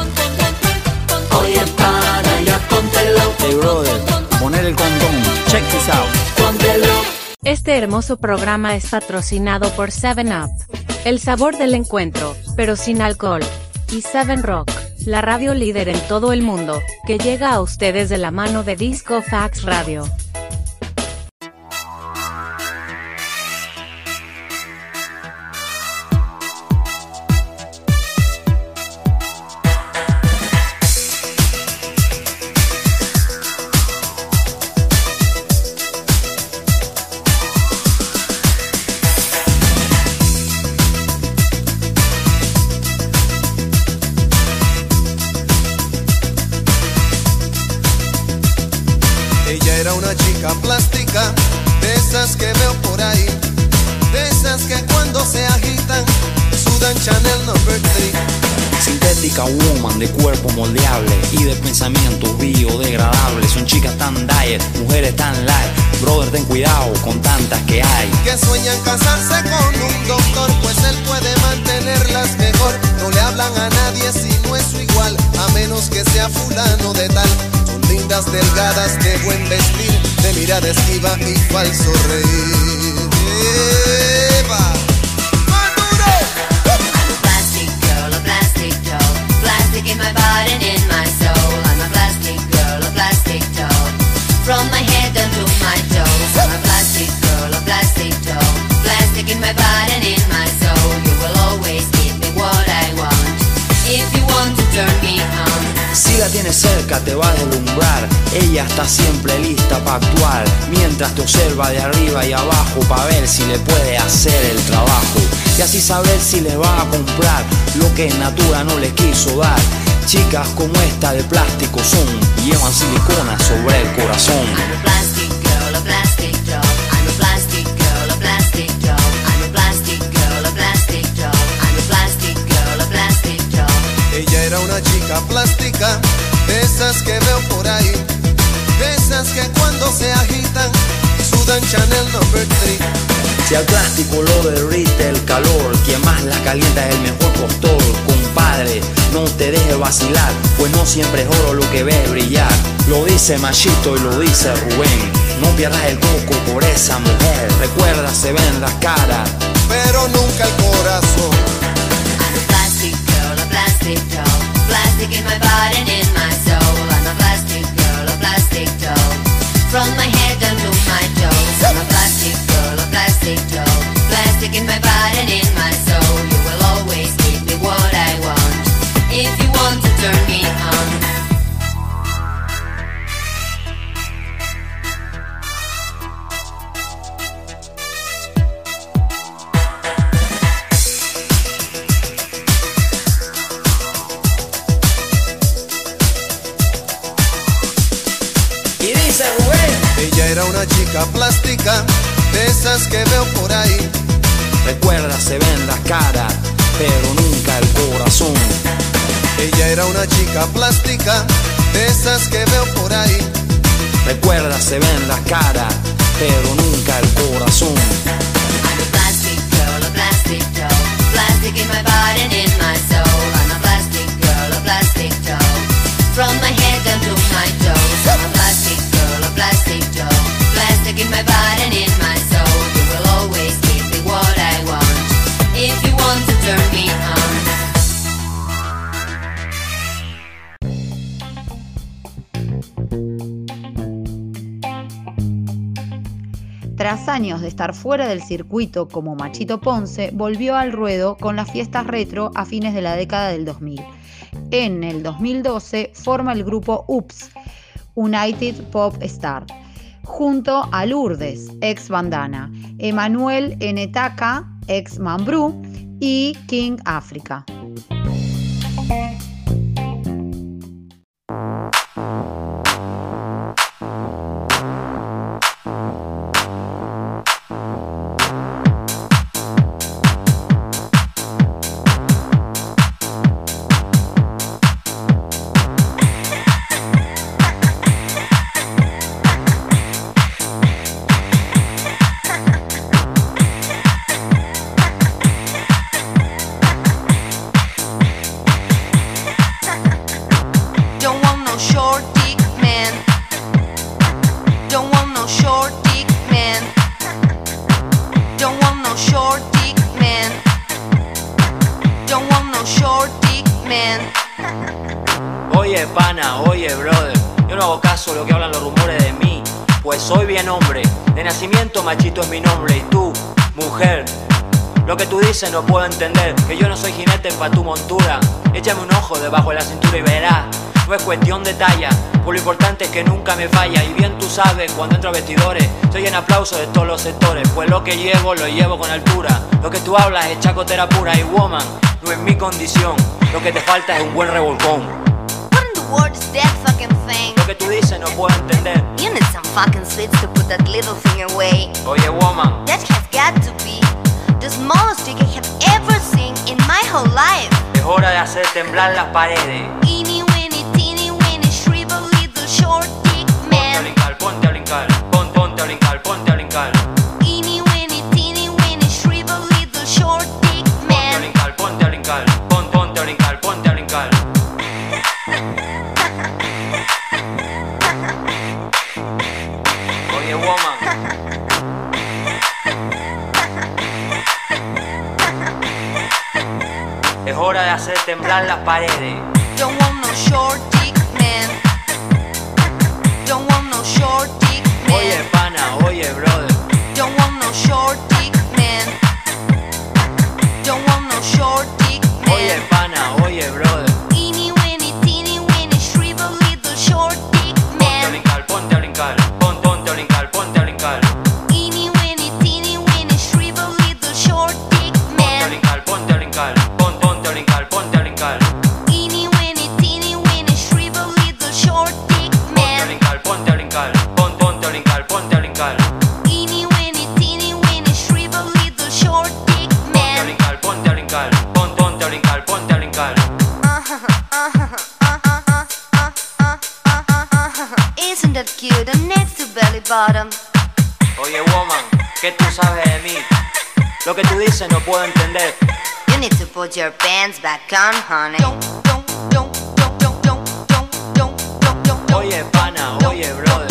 oye pana, ya póntelo. Hey brother, a poner el condón. Check this out. Póntelo. Este hermoso programa es patrocinado por 7up, el sabor del encuentro, pero sin alcohol, y 7Rock, la radio líder en todo el mundo, que llega a ustedes de la mano de Disco Fax Radio. Era una chica plástica, de esas que veo por ahí, de esas que cuando se agitan sudan Chanel No. 3. Sintética woman de cuerpo moldeable y de pensamientos biodegradables. Son chicas tan diet, mujeres tan light. Brother, ten cuidado con tantas que hay. Que sueñan casarse con un doctor, pues él puede mantenerlas mejor. No le hablan a nadie si no es su igual, a menos que sea fulano de tal. Son lindas, delgadas, de buen vestir, de mirada esquiva y falso reír. ¡Eva! In my body and in my soul, I'm a plastic girl, a plastic doll. From my head down to my toes, I'm a plastic girl, a plastic doll. Plastic in my body and in my soul. You will always give me what I want, if you want to turn me on. Si la tienes cerca te va a deslumbrar. Ella está siempre lista para actuar, mientras te observa de arriba y abajo, para ver si le puede hacer el trabajo, y así saber si les va a comprar lo que en natura no les quiso dar. Chicas como esta de plástico son, llevan silicona sobre el corazón. I'm a plastic girl, a plastic doll. I'm a plastic girl, a plastic doll. I'm a plastic girl, a plastic doll. I'm a plastic girl, a plastic doll. Ella era una chica plástica, de esas que veo por ahí, de esas que cuando se agitan sudan Chanel No. 3. Si al plástico lo derrite el calor, quien más la calienta es el mejor postor. Compadre, no te dejes vacilar, pues no siempre es oro lo que ves brillar. Lo dice Machito y lo dice Rubén, no pierdas el coco por esa mujer. Recuerda, se ven las caras, pero nunca el corazón. I'm a plastic girl, a plastic doll. Plastic in my body and in my soul. I'm a plastic girl, a plastic doll. From my head down to my toes, I'm a plastic girl, a plastic doll. Plastic in my body and in my soul. You will always give me what I want, if you want to turn me on. Ella era una chica plástica, de esas que veo por ahí. recuerda, se ven las caras, pero nunca el corazón. Ella era una chica plástica, de esas que veo por ahí. Recuerda, se ven las caras, pero nunca el corazón. I'm a plastic girl, a plastic doll. Plastic in my body and in my soul. I'm a plastic girl, a plastic doll. From my head down to my toes. I'm a plastic girl, a plastic doll. Plastic in my body and in my soul. tras años de estar fuera del circuito como Machito Ponce, volvió al ruedo con las fiestas retro a fines de la década del 2000. En el 2012 forma el grupo UPS, United Pop Star, junto a Lourdes, ex Bandana, Emanuel Enetaka, ex Mambrú, y King Africa. Oye pana, oye brother, yo no hago caso a lo que hablan los rumores de mí, pues soy bien hombre, de nacimiento Machito es mi nombre. Y tú, mujer, lo que tú dices no puedo entender, que yo no soy jinete pa' tu montura. Échame un ojo debajo de la cintura y verás, no es cuestión de talla, por lo importante es que nunca me falla. Y bien tú sabes, cuando entro a vestidores, soy en aplauso de todos los sectores, pues lo que llevo, lo llevo con altura. Lo que tú hablas es chacotera pura y woman, no es mi condición, lo que te falta es un buen revolcón. What is that fucking thing? Lo que tú dices no puedo entender. You need some fucking sweets to put that little thing away. Oye, woman, That has got to be the smallest dick I have ever seen in my whole life. es hora de hacer temblar las paredes. Eeny, weeny, teeny, weeny, shrivel little short dick man. Ponte a brincar, ponte a brincar, ponte a brincar. Eeny, weeny, teeny, weeny, shrivel little short dick man. Ponte a brincar, ponte a brincar, ponte a brincar. Oye, woman, es hora de hacer temblar las paredes. Don't want no short dick man. Don't want no short dick man. Oye, pana, oye, brother, Don't want no short dick man. Don't want no short dick man. oye, pana, oye, brother. Eeny, weeny, teeny, weeny, shrivel little short dick man. Ponte a brincar, ponte a brincar, ponte a brincar. Eeny, weeny, teeny, weeny, shrivel little short dick man. Ponte a brincar, ponte a brincar, ponte a brincar. Eeny, weeny, teeny, weeny, shrivel little short dick man. Ponte a brincar, ponte a brincar, ponte a brincar. Eeny, weeny, teeny, weeny, shrivel little short dick man. Ponte a brincar, ponte a brincar, ponte a brincar. Isn't that cute? And next to belly bottom. Oye, woman, ¿qué tú sabes de mí? Lo que tú dices no puedo entender. You need to put your pants back on, honey. Oye, pana, oye, brother.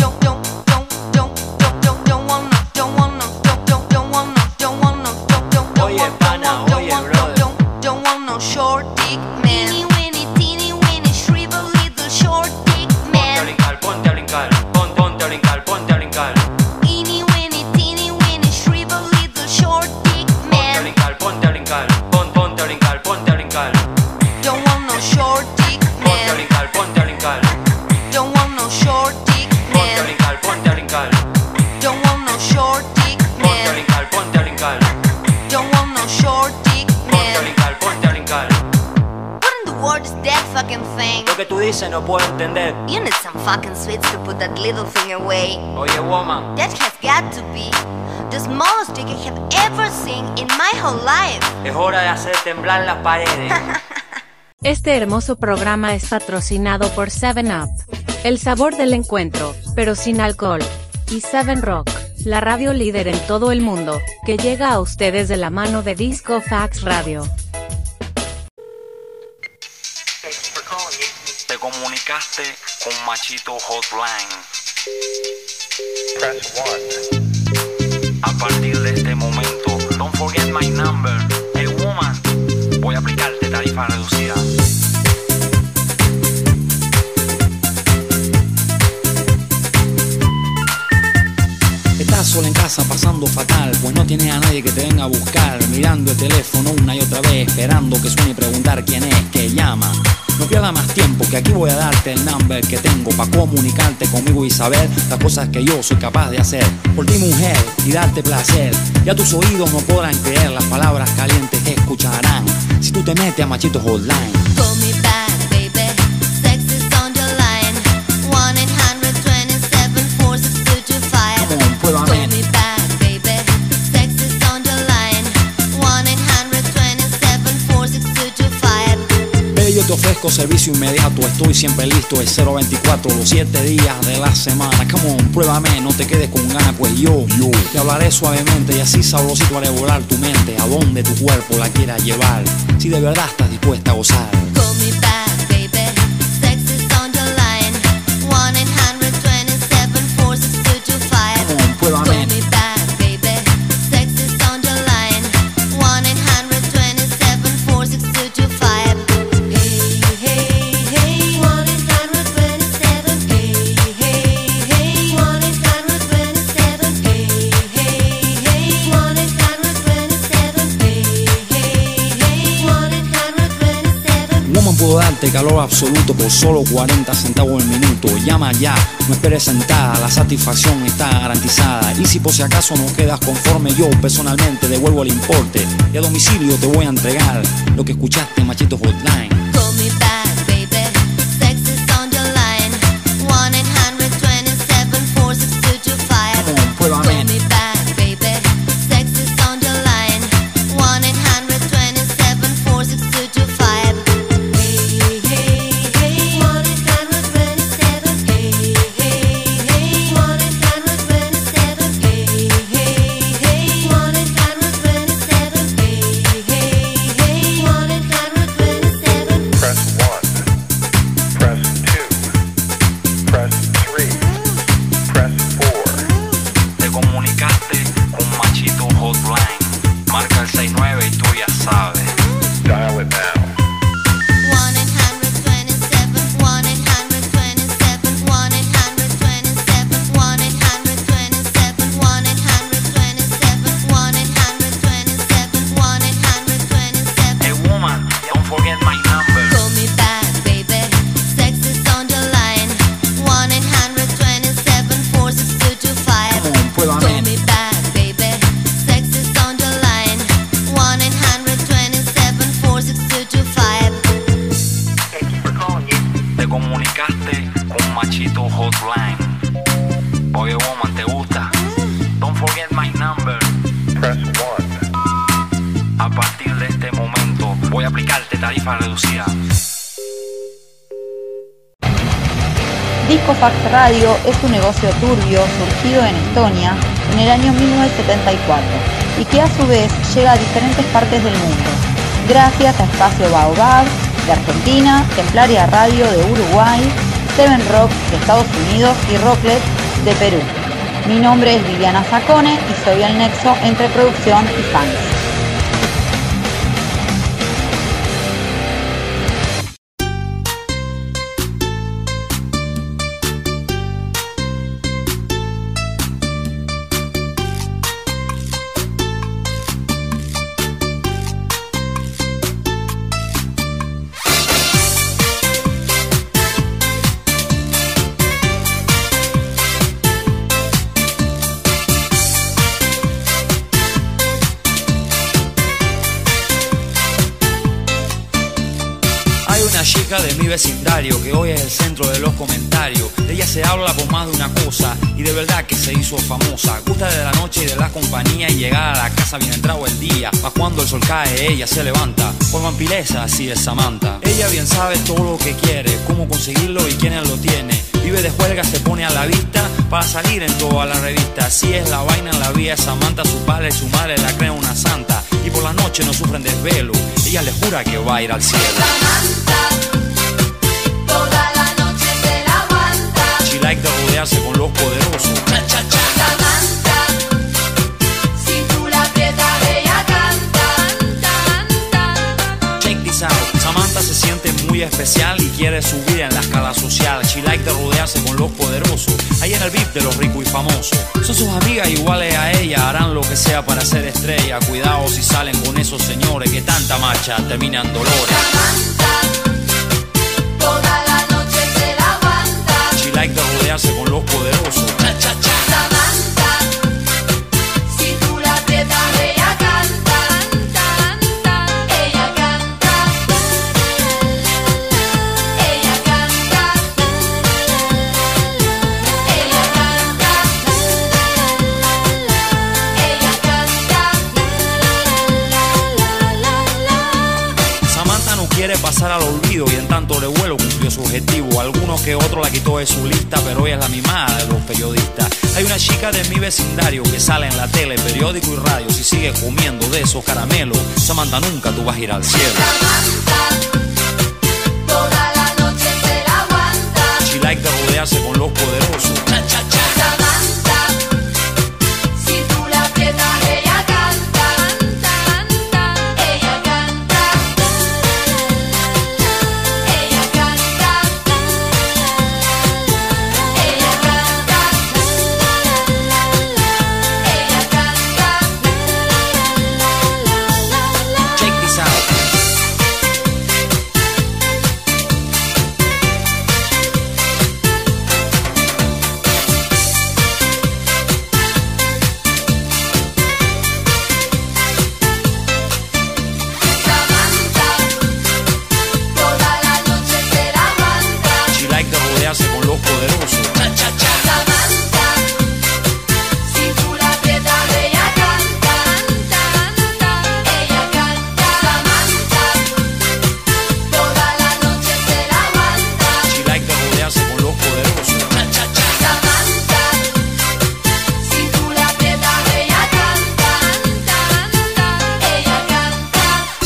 Oye, pana, oye, brother. Don't want no short dick man. Teeny, weeny, teeny, weeny, shrivel little short dick man. Ponte a brincar, ponte a brincar, ponte a brincar. Eeny, weeny, teeny, weeny, shrivel little short dick man. Ponte a brincar, ponte a brincar, ponte a brincar. Don't want no short dick Ponte a man. brincar, ponte a brincar. Don't want no short dick Ponte a man. brincar, ponte a brincar. Don't want no short dick Ponte a man. brincar, ponte a brincar. Don't want no short dick Ponte a man. brincar, ponte a brincar. What in the world is that fucking thing? Lo que tú dices no puedo entender. You need some fucking sweets to put that little thing away. Oye, woman, That has got to be the smallest dick I have ever seen in my whole life. es hora de hacer temblar las paredes. Este hermoso programa es patrocinado por 7up, el sabor del encuentro, pero sin alcohol, y 7Rock, la radio líder en todo el mundo, que llega a ustedes de la mano de Disco Fax Radio. Te comunicaste con Machito Hotline. Press 1. A partir de este momento, don't forget my number. Hey woman, voy a aplicarte tarifa reducida. Estás sola en casa casa pasando fatal, pues no tienes a nadie que te venga a buscar, mirando el teléfono una y otra vez, esperando que suene y preguntar quién es que llama. No pierdas más tiempo, que aquí voy a darte el number que tengo para comunicarte conmigo y saber las cosas que yo soy capaz de hacer por ti, mujer, y darte placer. Ya tus oídos no podrán creer las palabras calientes que escucharán si tú te metes a Machito Hotline. Call me back, baby. Sex is on your line. 1-800-227-4625. Come on, pruébame. Call me back, baby. Sex is on your line. 1-800-227-4625. Baby, yo te ofrezco servicio inmediato, estoy siempre listo, es 024 los 7 días de la semana. Come on, pruébame, no te quedes con ganas, pues yo te hablaré suavemente y así sabrosito haré volar tu mente a donde tu cuerpo la quiera llevar, si de verdad estás dispuesta a gozar. Call me back, baby. Sex is on your line. 1-800-227-4625. Come on, pruébame. Call me back, baby. Sex is on your line. 1-800-227-4625. Hey, hey, hey. 1-800-227. Hey, hey, hey. 1-800-227. Hey, hey, hey. 1-800-227. Hey, hey, hey. 1-800-227. Woman, puedo darte calor absoluto por solo 40 centavos el minuto. Llama ya, no esperes sentada, la satisfacción está garantizada. Y si por si acaso no quedas conforme, yo personalmente devuelvo el importe y a domicilio te voy a entregar lo que escuchaste en Machito Hotline. Call me back, baby. Sex is on your line. 1-800-227-4625. Come on, pruébame. Call me back, baby. Sex is on your line. 1-800-227-4625. Hey, hey, hey. 1-800-227. Hey, hey, hey. 1-800-227. Hey, hey, hey. 1-800-227. Hey, hey, hey. 1-800-227. Press 1. Press 2. Press 3. Press 4. Te comunicaste con Machito Hotline. Marca el 69 y tú ya sabes. Dial it now. 1-800-227, 1-800-227, 1-800-227, 1-800-227, 1-800-227, 1-800-227. Hey woman, don't forget my number. Call me back, baby. Sex is on your line. 1-800-227-4625. Come on, pruébame. Call me back, baby. Sex is on your line. 1-800-227-4625. Te comunicaste con Machito Hotline. Oye woman, ¿te gusta? Don't forget my number. Press 1. A partir de este momento voy a aplicarte tarifa reducida. Disco Fax Radio es un negocio turbio surgido en Estonia en el año 1974 y que a su vez llega a diferentes partes del mundo, gracias a Espacio Baobab de Argentina, Templaria Radio de Uruguay, Seven Rock de Estados Unidos y Rocklet de Perú. Mi nombre es Viviana Zacone y soy el nexo entre producción y fans. chica de mi vecindario que hoy es el centro de los comentarios. De ella se habla por más de una cosa y de verdad que se hizo famosa. Gusta de la noche y de la compañía y llegar a la casa bien entrado el día. Pa' cuando el sol cae ella se levanta. Por vampiresa así es Samantha. Ella bien sabe todo lo que quiere, cómo conseguirlo y quién lo tiene. Vive de juerga, se pone a la vista para salir en toda la revista. Así es la vaina en la vida de Samantha. Su padre y su madre la creen una santa y por la noche no sufren desvelo. Ella le jura que va a ir al cielo. Samantha, toda la noche se la aguanta. She like de rodearse con los poderosos. Cha, cha, cha. Samantha, si tú la aprietas ella canta. Check this out. Samantha se siente muy muy especial y quiere subir en la escala social. She like de rodearse con los poderosos, ahí en el VIP de los ricos y famosos. Son sus amigas iguales a ella, harán lo que sea para ser estrella. Cuidado si salen con esos señores que tanta marcha terminan dolores. Toda la noche se la aguanta. She like de rodearse con los poderosos. Samantha, si tú la aprietas ella canta, ella canta, ella canta, ella canta, ella canta. Samantha no quiere pasar al olvido y en tanto revuelo cumplió su objetivo. Algunos que otro la quitó de su lista, pero ella es la mimada de los periodistas. Hay una chica de mi vecindario que sale en la tele, periódico y radio. Si sigue comiendo de esos caramelos, Samantha, nunca tú vas a ir al cielo. Toda la noche se la aguanta. She like de rodearse con los poderosos. Samantha, si tú la aprietas ella canta, ella canta, ella canta, ella canta, ella canta. Check this out. Toda la noche se la aguanta. She like de rodearse con los poderosos. Samantha, si tú la aprietas ella canta, ella canta. Samantha, toda la noche se la aguanta. She like de rodearse con los poderosos. Samantha, si tú la aprietas ella canta, ella canta.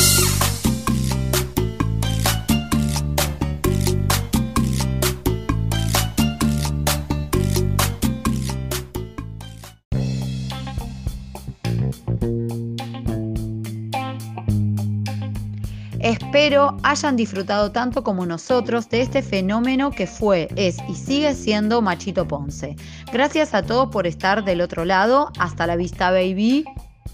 Espero hayan disfrutado tanto como nosotros de este fenómeno que fue, es y sigue siendo Machito Ponce. Gracias a todos por estar del otro lado. Hasta la vista, baby.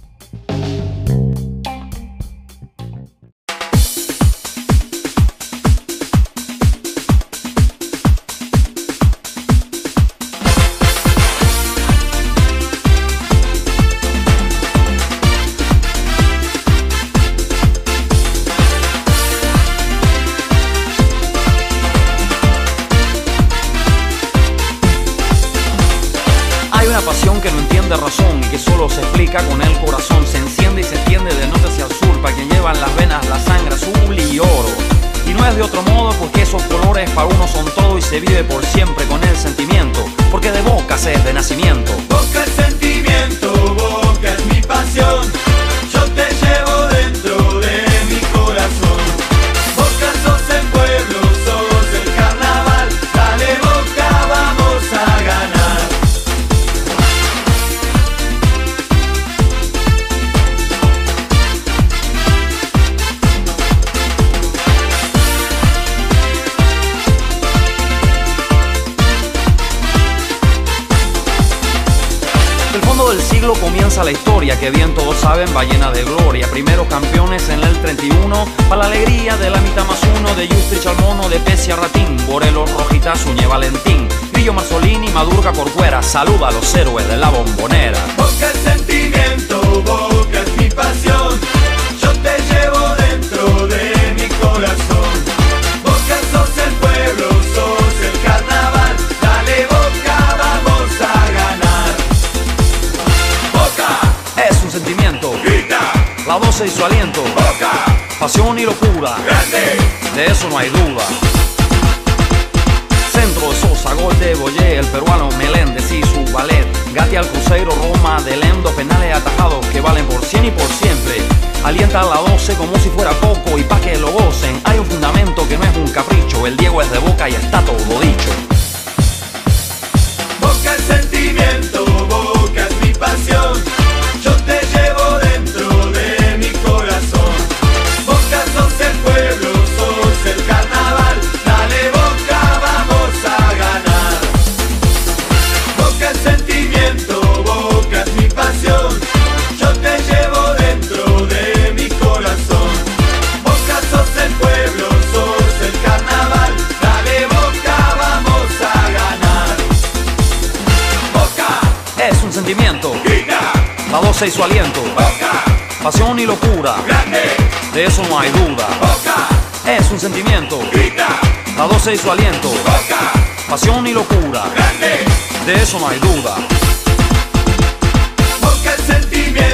Hay una pasión que no entiende razón y que solo se explica con el corazón. Se enciende y se extiende de norte hacia el sur, para quien lleva en las venas la sangre azul y oro. Y no es de otro modo, porque esos colores para uno son todo y se vive por siempre con el sentimiento, porque de Boca se es de nacimiento. Boca es sentimiento, Boca es mi pasión. Yo te llevo dentro de mi corazón. Boca sos el pueblo, sos el carnaval. Dale Boca, vamos a ganar. Del fondo del siglo comienza la historia, que bien todos saben va llena de gloria. Primeros campeones en el 31, para la alegría de la mitad más uno, de Justrich al Mono, de Pescia a Ratín, Morelos, Rojita, Zúñez, Valentín, Grillo, Marzolini, Madurga, Corcuera. Saluda a los héroes de la Bombonera. Boca es sentimiento, Boca es mi pasión. Yo te llevo dentro de mi corazón. Boca sos el pueblo, sos el carnaval. Dale Boca, vamos a ganar. Boca Es un sentimiento, grita, la 12 y su aliento, Boca pasión y locura, grande. de eso no hay duda. Centro de Sosa, gol de Boyé, el peruano Meléndez y su ballet. Gatti al Cruzeiro, Roma, de Lendo, penales atajados que valen por 100 y por siempre. Alienta a la 12 como si fuera poco y pa' que lo gocen. Hay un fundamento que no es un capricho, el Diego es de Boca y está todo dicho. Boca es sentimiento, Boca es mi pasión. Yo te llevo dentro de mi corazón. Boca sos el pueblo, sos el carnaval. 12 y su aliento. Pasión y locura, de eso no hay duda. Es un sentimiento, la 12 y su aliento. Pasión y locura, de eso no hay duda. Boca el sentimiento.